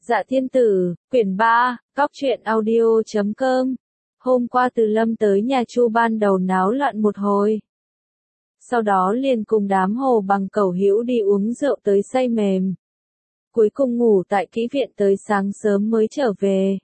Dạ Thiên Tử, quyển 3, Cóc truyện audio.com. Hôm qua Từ Lâm tới nhà Chu ban đầu náo loạn một hồi. Sau đó liền cùng đám Hồ Bằng Cẩu Hữu đi uống rượu tới say mềm. Cuối cùng ngủ tại kỹ viện tới sáng sớm mới trở về.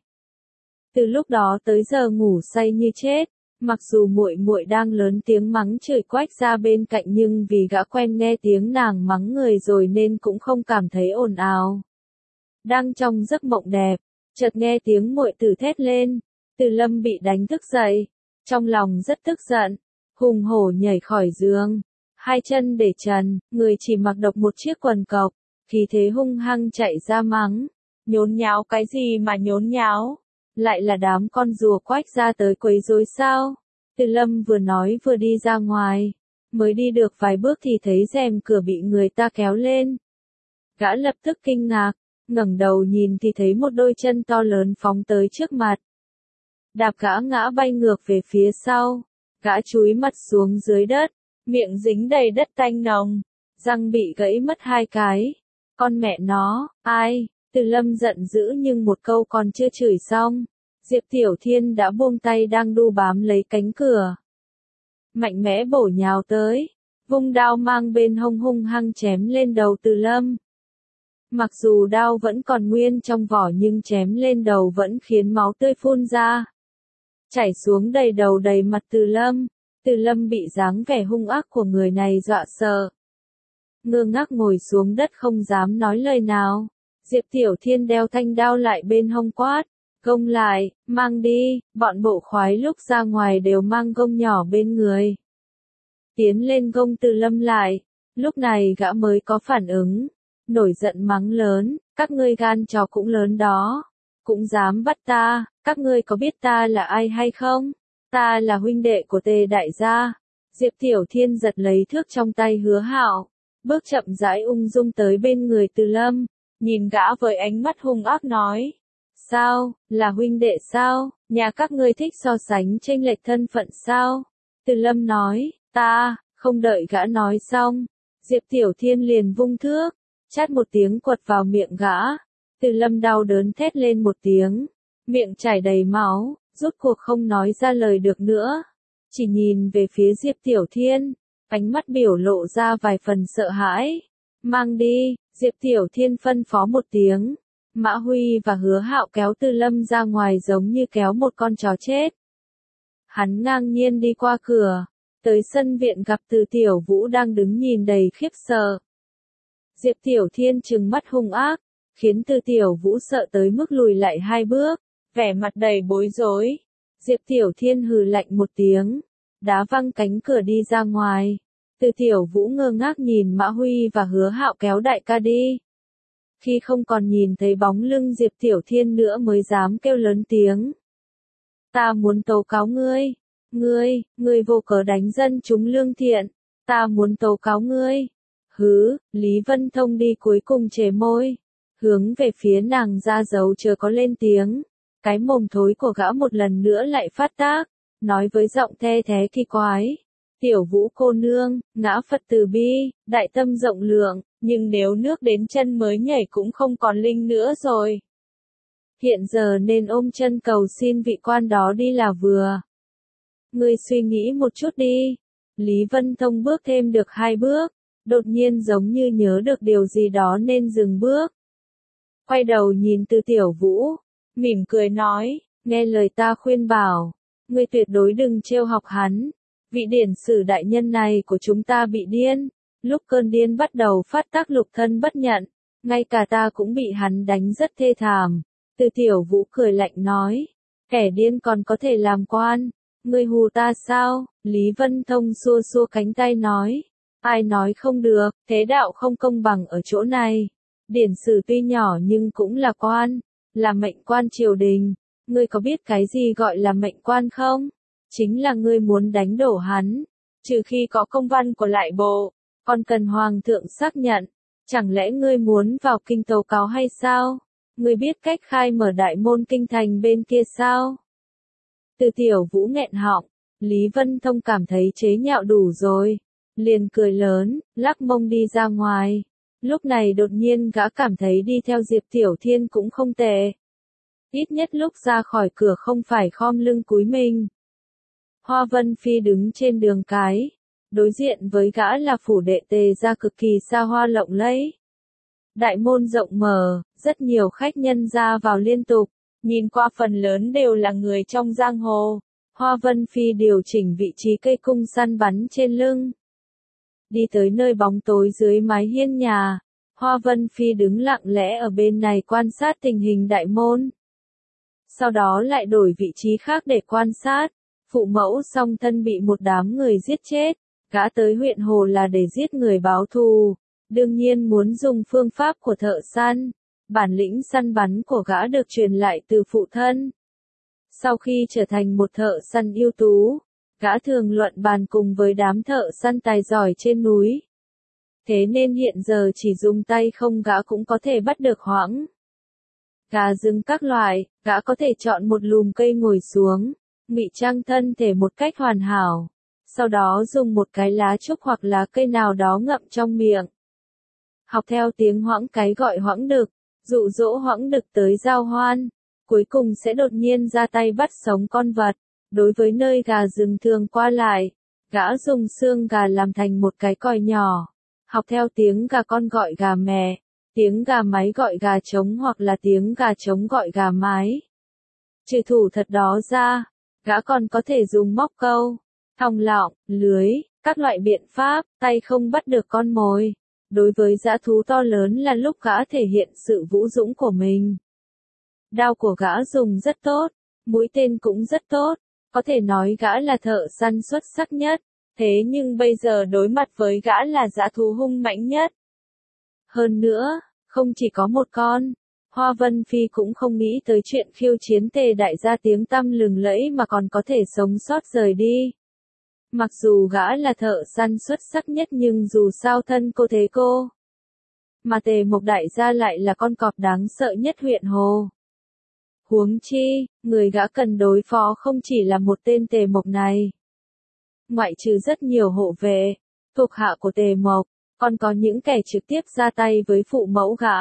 Từ lúc đó tới giờ ngủ say như chết, mặc dù muội muội đang lớn tiếng mắng chửi Quách ra bên cạnh nhưng vì gã quen nghe tiếng nàng mắng người rồi nên cũng không cảm thấy ồn ào. Đang trong giấc mộng đẹp, chợt nghe tiếng muội tử thét lên, Từ Lâm bị đánh thức dậy, trong lòng rất tức giận, hùng hổ nhảy khỏi giường, hai chân để trần, người chỉ mặc độc một chiếc quần cộc, khí thế hung hăng chạy ra mắng, nhốn nháo cái gì mà nhốn nháo, lại là đám con rùa Quách ra tới quấy rối sao? Từ Lâm vừa nói vừa đi ra ngoài, mới đi được vài bước thì thấy rèm cửa bị người ta kéo lên. Gã lập tức kinh ngạc, ngẩng đầu nhìn thì thấy một đôi chân to lớn phóng tới trước mặt. Đạp gã ngã bay ngược về phía sau, gã chúi mặt xuống dưới đất, miệng dính đầy đất tanh nồng, răng bị gãy mất hai cái. Con mẹ nó, ai? Từ Lâm giận dữ nhưng một câu còn chưa chửi xong, Diệp Tiểu Thiên đã buông tay đang đu bám lấy cánh cửa. Mạnh mẽ bổ nhào tới, vung đao mang bên hông hung hăng chém lên đầu Từ Lâm. Mặc dù đao vẫn còn nguyên trong vỏ nhưng chém lên đầu vẫn khiến máu tươi phun ra, chảy xuống đầy đầu đầy mặt Từ Lâm. Từ Lâm bị dáng vẻ hung ác của người này dọa sợ, ngơ ngác ngồi xuống đất không dám nói lời nào. Diệp Tiểu Thiên đeo thanh đao lại bên hông quát, gông lại, mang đi, bọn bộ khoái lúc ra ngoài đều mang gông nhỏ bên người. Tiến lên gông Từ Lâm lại, lúc này gã mới có phản ứng, nổi giận mắng lớn, các ngươi gan chó cũng lớn đó, cũng dám bắt ta, các ngươi có biết ta là ai hay không? Ta là huynh đệ của Tề đại gia. Diệp Tiểu Thiên giật lấy thước trong tay Hứa Hạo, bước chậm rãi ung dung tới bên người Từ Lâm, nhìn gã với ánh mắt hung ác nói, sao, là huynh đệ sao, nhà các ngươi thích so sánh chênh lệch thân phận sao? Từ Lâm nói, ta, không đợi gã nói xong, Diệp Tiểu Thiên liền vung thước, chát một tiếng quật vào miệng gã. Từ Lâm đau đớn thét lên một tiếng, miệng chảy đầy máu, rốt cuộc không nói ra lời được nữa, chỉ nhìn về phía Diệp Tiểu Thiên, ánh mắt biểu lộ ra vài phần sợ hãi. Mang đi, Diệp Tiểu Thiên phân phó một tiếng, Mã Huy và Hứa Hạo kéo Từ Lâm ra ngoài giống như kéo một con chó chết. Hắn ngang nhiên đi qua cửa, tới sân viện gặp Từ Tiểu Vũ đang đứng nhìn đầy khiếp sợ. Diệp Tiểu Thiên trừng mắt hung ác, khiến Từ Tiểu Vũ sợ tới mức lùi lại hai bước, vẻ mặt đầy bối rối. Diệp Tiểu Thiên hừ lạnh một tiếng, đá văng cánh cửa đi ra ngoài. Từ Tiểu Vũ ngơ ngác nhìn Mã Huy và Hứa Hạo kéo đại ca đi. Khi không còn nhìn thấy bóng lưng Diệp Tiểu Thiên nữa mới dám kêu lớn tiếng. Ta muốn tố cáo ngươi. Ngươi vô cớ đánh dân chúng lương thiện. Ta muốn tố cáo ngươi. Hứ, Lý Vân Thông đi cuối cùng chề môi, hướng về phía nàng ra dấu chờ có lên tiếng. Cái mồm thối của gã một lần nữa lại phát tác, nói với giọng the thé kỳ quái. Tiểu Vũ cô nương, ngã Phật từ bi, đại tâm rộng lượng, nhưng nếu nước đến chân mới nhảy cũng không còn linh nữa rồi. Hiện giờ nên ôm chân cầu xin vị quan đó đi là vừa. Ngươi suy nghĩ một chút đi. Lý Vân Thông bước thêm được hai bước, đột nhiên giống như nhớ được điều gì đó nên dừng bước. Quay đầu nhìn Từ Tiểu Vũ, mỉm cười nói, nghe lời ta khuyên bảo, ngươi tuyệt đối đừng trêu học hắn. Vị điển sử đại nhân này của chúng ta bị điên, lúc cơn điên bắt đầu phát tác lục thân bất nhận, ngay cả ta cũng bị hắn đánh rất thê thảm. Từ Tiểu Vũ cười lạnh nói, kẻ điên còn có thể làm quan, ngươi hù ta sao? Lý Vân Thông xua xua cánh tay nói, ai nói không được, thế đạo không công bằng ở chỗ này. Điển sử tuy nhỏ nhưng cũng là quan, là mệnh quan triều đình, ngươi có biết cái gì gọi là mệnh quan không? Chính là ngươi muốn đánh đổ hắn, trừ khi có công văn của lại bộ, còn cần hoàng thượng xác nhận. Chẳng lẽ ngươi muốn vào kinh tố cáo hay sao? Ngươi biết cách khai mở đại môn kinh thành bên kia sao? Từ Tiểu Vũ nghẹn họng, Lý Vân Thông cảm thấy chế nhạo đủ rồi, liền cười lớn, lắc mông đi ra ngoài. Lúc này đột nhiên gã cảm thấy đi theo Diệp Tiểu Thiên cũng không tệ. Ít nhất lúc ra khỏi cửa không phải khom lưng cúi mình. Hoa Vân Phi đứng trên đường cái. Đối diện với gã là phủ đệ Tề gia cực kỳ xa hoa lộng lẫy. Đại môn rộng mở, rất nhiều khách nhân ra vào liên tục, nhìn qua phần lớn đều là người trong giang hồ. Hoa Vân Phi điều chỉnh vị trí cây cung săn bắn trên lưng. Đi tới nơi bóng tối dưới mái hiên nhà, Hoa Vân Phi đứng lặng lẽ ở bên này quan sát tình hình đại môn. Sau đó lại đổi vị trí khác để quan sát. Phụ mẫu song thân bị một đám người giết chết, gã tới huyện Hồ là để giết người báo thù, đương nhiên muốn dùng phương pháp của thợ săn. Bản lĩnh săn bắn của gã được truyền lại từ phụ thân. Sau khi trở thành một thợ săn ưu tú, gã thường luận bàn cùng với đám thợ săn tài giỏi trên núi. Thế nên hiện giờ chỉ dùng tay không gã cũng có thể bắt được hoãng gà rừng các loại, gã có thể chọn một lùm cây ngồi xuống, ngụy trang thân thể một cách hoàn hảo, sau đó dùng một cái lá trúc hoặc lá cây nào đó ngậm trong miệng. Học theo tiếng hoãng cái gọi hoãng đực, dụ dỗ hoãng đực tới giao hoan, cuối cùng sẽ đột nhiên ra tay bắt sống con vật. Đối với nơi gà rừng thường qua lại, gã dùng xương gà làm thành một cái còi nhỏ, học theo tiếng gà con gọi gà mẹ, tiếng gà mái gọi gà trống hoặc là tiếng gà trống gọi gà mái. Trừ thủ thật đó ra, gã còn có thể dùng móc câu, thòng lọng, lưới, các loại biện pháp, tay không bắt được con mồi. Đối với dã thú to lớn là lúc gã thể hiện sự vũ dũng của mình. Đao của gã dùng rất tốt, mũi tên cũng rất tốt, có thể nói gã là thợ săn xuất sắc nhất, thế nhưng bây giờ đối mặt với gã là dã thú hung mãnh nhất. Hơn nữa, không chỉ có một con, Hoa Vân Phi cũng không nghĩ tới chuyện khiêu chiến Tề đại gia tiếng tăm lừng lẫy mà còn có thể sống sót rời đi. Mặc dù gã là thợ săn xuất sắc nhất nhưng dù sao thân cô thế cô. Mà Tề Mộc đại gia lại là con cọp đáng sợ nhất huyện Hồ. Huống chi, người gã cần đối phó không chỉ là một tên Tề Mộc này. Ngoại trừ rất nhiều hộ vệ, thuộc hạ của Tề Mộc, còn có những kẻ trực tiếp ra tay với phụ mẫu gã.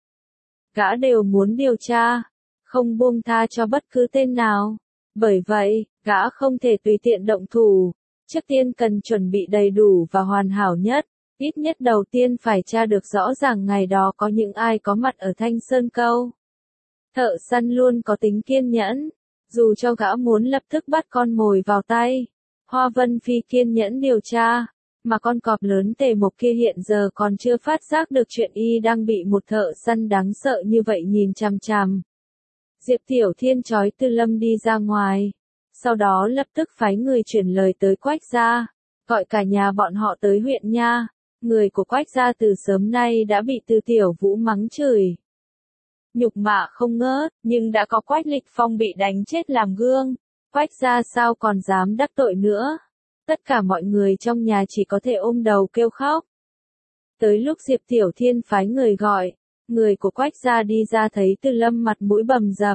Gã đều muốn điều tra, không buông tha cho bất cứ tên nào. Bởi vậy, gã không thể tùy tiện động thủ. Trước tiên cần chuẩn bị đầy đủ và hoàn hảo nhất, ít nhất đầu tiên phải tra được rõ ràng ngày đó có những ai có mặt ở Thanh Sơn Câu. Thợ săn luôn có tính kiên nhẫn, dù cho gã muốn lập tức bắt con mồi vào tay. Hoa Vân Phi kiên nhẫn điều tra, mà con cọp lớn Tề Mộc kia hiện giờ còn chưa phát giác được chuyện y đang bị một thợ săn đáng sợ như vậy nhìn chằm chằm. Diệp Tiểu Thiên trói Tư Lâm đi ra ngoài. Sau đó lập tức phái người chuyển lời tới Quách gia, gọi cả nhà bọn họ tới huyện nha. Người của Quách gia từ sớm nay đã bị Từ Tiểu Vũ mắng chửi, nhục mạ không ngớt, nhưng đã có Quách Lịch Phong bị đánh chết làm gương. Quách gia sao còn dám đắc tội nữa. Tất cả mọi người trong nhà chỉ có thể ôm đầu kêu khóc. Tới lúc Diệp Tiểu Thiên phái người gọi, người của Quách gia đi ra thấy Từ Lâm mặt mũi bầm dập.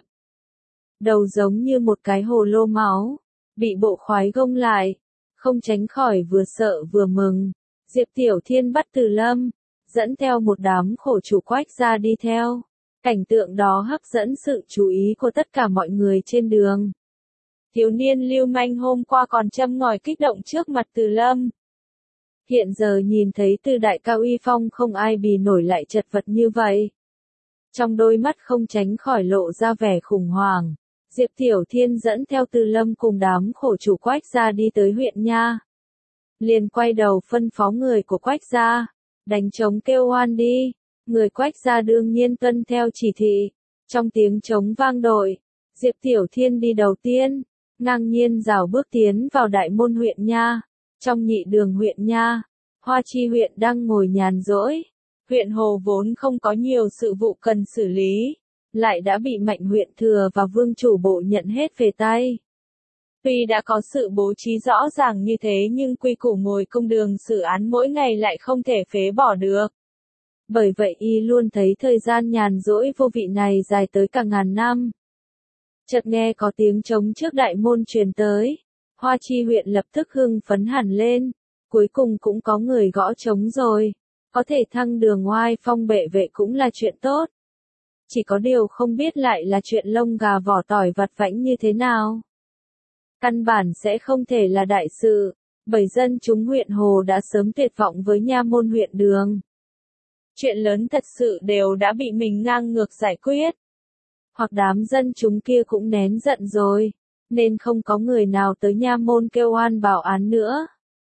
Đầu giống như một cái hồ lô máu, bị bộ khoái gông lại, không tránh khỏi vừa sợ vừa mừng. Diệp Tiểu Thiên bắt Từ Lâm, dẫn theo một đám khổ chủ Quách gia đi theo. Cảnh tượng đó hấp dẫn sự chú ý của tất cả mọi người trên đường. Thiếu niên lưu manh hôm qua còn châm ngòi kích động trước mặt Từ Lâm. Hiện giờ nhìn thấy Từ đại cao uy phong không ai bì nổi lại chật vật như vậy. Trong đôi mắt không tránh khỏi lộ ra vẻ khủng hoảng. Diệp Tiểu Thiên dẫn theo Từ Lâm cùng đám khổ chủ Quách gia đi tới huyện nha. Liền quay đầu phân phó người của Quách gia, đánh trống kêu oan đi. Người Quách gia đương nhiên tuân theo chỉ thị. Trong tiếng trống vang dội, Diệp Tiểu Thiên đi đầu tiên, ngang nhiên rảo bước tiến vào đại môn huyện nha. Trong nhị đường huyện nha, Hoa Chi huyện đang ngồi nhàn rỗi. Huyện Hồ vốn không có nhiều sự vụ cần xử lý, lại đã bị Mạnh huyện thừa và Vương chủ bộ nhận hết về tay. Tuy đã có sự bố trí rõ ràng như thế nhưng quy củ ngồi công đường xử án mỗi ngày lại không thể phế bỏ được. Bởi vậy y luôn thấy thời gian nhàn rỗi vô vị này dài tới cả ngàn năm. Chợt nghe có tiếng trống trước đại môn truyền tới. Hoa Chi huyện lập tức hưng phấn hẳn lên. Cuối cùng cũng có người gõ trống rồi. có thể thăng đường oai phong bệ vệ cũng là chuyện tốt. Chỉ có điều không biết lại là chuyện lông gà vỏ tỏi vặt vãnh như thế nào. Căn bản sẽ không thể là đại sự, bởi dân chúng huyện Hồ đã sớm tuyệt vọng với nha môn huyện Đường. Chuyện lớn thật sự đều đã bị mình ngang ngược giải quyết. Hoặc đám dân chúng kia cũng nén giận rồi, nên không có người nào tới nha môn kêu oan bảo án nữa.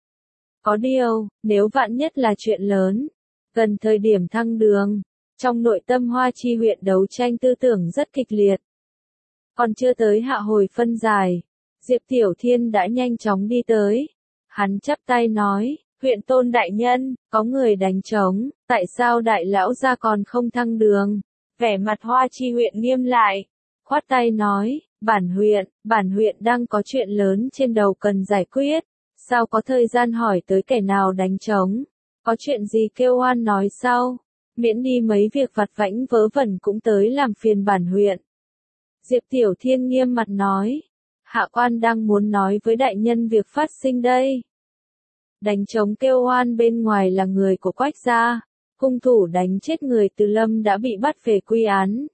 Có điều, nếu vạn nhất là chuyện lớn, gần thời điểm thăng đường, trong nội tâm Hoa Chi huyện đấu tranh tư tưởng rất kịch liệt. Còn chưa tới hạ hồi phân giải, Diệp Tiểu Thiên đã nhanh chóng đi tới. Hắn chắp tay nói, huyện tôn đại nhân, có người đánh trống, tại sao đại lão gia còn không thăng đường? Vẻ mặt Hoa Chi huyện nghiêm lại, khoát tay nói, bản huyện đang có chuyện lớn trên đầu cần giải quyết, sao có thời gian hỏi tới kẻ nào đánh trống, có chuyện gì kêu oan nói sau, miễn đi mấy việc vặt vãnh vớ vẩn cũng tới làm phiền bản huyện. Diệp Tiểu Thiên nghiêm mặt nói, hạ quan đang muốn nói với đại nhân việc phát sinh đây. Đánh trống kêu oan bên ngoài là người của Quách gia, hung thủ đánh chết người Từ Lâm đã bị bắt về quy án.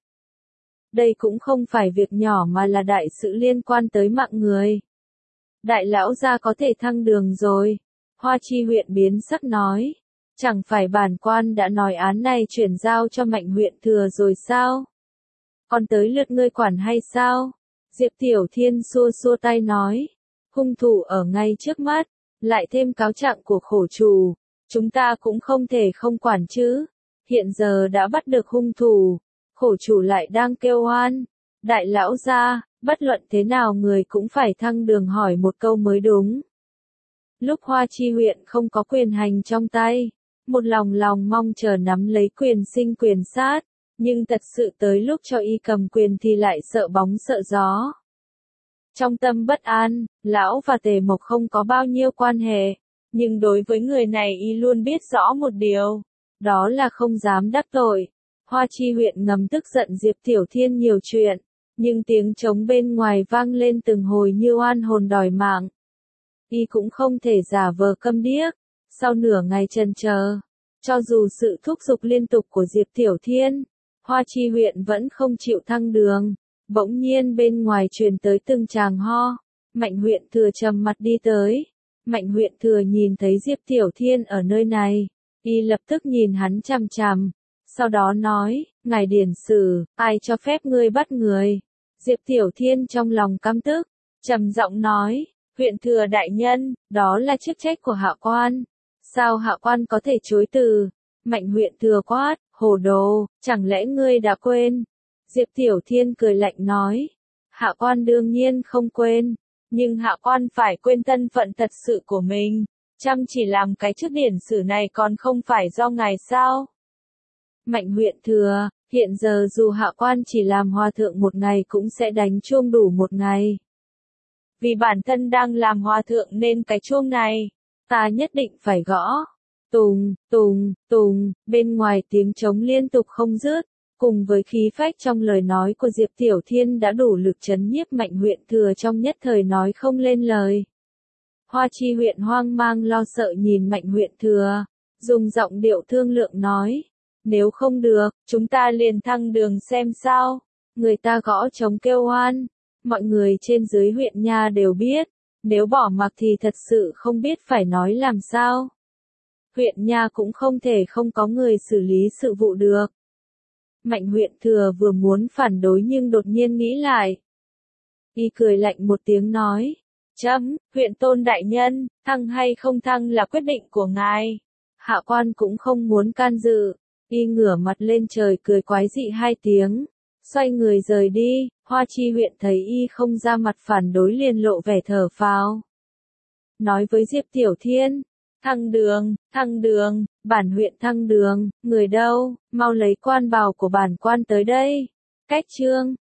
Đây cũng không phải việc nhỏ mà là đại sự liên quan tới mạng người. Đại lão gia có thể thăng đường rồi. Hoa Chi huyện biến sắc nói. Chẳng phải bản quan đã nói án này chuyển giao cho Mạnh huyện thừa rồi sao? Còn tới lượt ngươi quản hay sao? Diệp Tiểu Thiên xua xua tay nói. Hung thủ ở ngay trước mắt, lại thêm cáo trạng của khổ chủ. Chúng ta cũng không thể không quản chứ. Hiện giờ đã bắt được hung thủ. Khổ chủ lại đang kêu oan. Đại lão gia, bất luận thế nào người cũng phải thăng đường hỏi một câu mới đúng. Lúc Hoa Chi huyện không có quyền hành trong tay, một lòng mong chờ nắm lấy quyền sinh quyền sát, nhưng thật sự tới lúc cho y cầm quyền thì lại sợ bóng sợ gió. Trong tâm bất an, lão và Tề Mộc không có bao nhiêu quan hệ, nhưng đối với người này y luôn biết rõ một điều, đó là không dám đắc tội. Hoa Chi huyện ngầm tức giận Diệp Tiểu Thiên nhiều chuyện, nhưng tiếng trống bên ngoài vang lên từng hồi như oan hồn đòi mạng. Y cũng không thể giả vờ câm điếc, sau nửa ngày chần chờ, cho dù sự thúc giục liên tục của Diệp Tiểu Thiên, Hoa Chi huyện vẫn không chịu thăng đường. Bỗng nhiên bên ngoài truyền tới từng tràng ho, Mạnh huyện thừa trầm mặt đi tới. Mạnh huyện thừa nhìn thấy Diệp Tiểu Thiên ở nơi này, y lập tức nhìn hắn chằm chằm, sau đó nói, ngài điển sử, ai cho phép ngươi bắt người? Diệp Tiểu Thiên trong lòng căm tức, trầm giọng nói, huyện thừa đại nhân, đó là chức trách của hạ quan, sao hạ quan có thể chối từ? Mạnh huyện thừa quát, hồ đồ, chẳng lẽ ngươi đã quên? Diệp Tiểu Thiên cười lạnh nói, hạ quan đương nhiên không quên, nhưng hạ quan phải quên thân phận thật sự của mình, chăm chỉ làm cái chức điển sử này còn không phải do ngài sao? Mạnh huyện thừa, hiện giờ dù hạ quan chỉ làm hòa thượng một ngày cũng sẽ đánh chuông đủ một ngày. Vì bản thân đang làm hòa thượng nên cái chuông này, ta nhất định phải gõ. Tùng, tùng, tùng, bên ngoài tiếng trống liên tục không dứt, cùng với khí phách trong lời nói của Diệp Tiểu Thiên đã đủ lực trấn nhiếp Mạnh huyện thừa trong nhất thời nói không lên lời. Hoa Chi huyện hoang mang lo sợ nhìn Mạnh huyện thừa, dùng giọng điệu thương lượng nói, nếu không được, chúng ta liền thăng đường xem sao. Người ta gõ trống kêu oan, mọi người trên dưới huyện nha đều biết, nếu bỏ mặc thì thật sự không biết phải nói làm sao. Huyện nha cũng không thể không có người xử lý sự vụ được. Mạnh huyện thừa vừa muốn phản đối nhưng đột nhiên nghĩ lại. Y cười lạnh một tiếng nói, huyện tôn đại nhân, thăng hay không thăng là quyết định của ngài. Hạ quan cũng không muốn can dự. Y ngửa mặt lên trời cười quái dị hai tiếng, xoay người rời đi. Hoa Chi huyện thấy y không ra mặt phản đối liền lộ vẻ thở phào. Nói với Diệp Tiểu Thiên, thăng đường, bản huyện thăng đường, người đâu, mau lấy quan bào của bản quan tới đây. Cách chương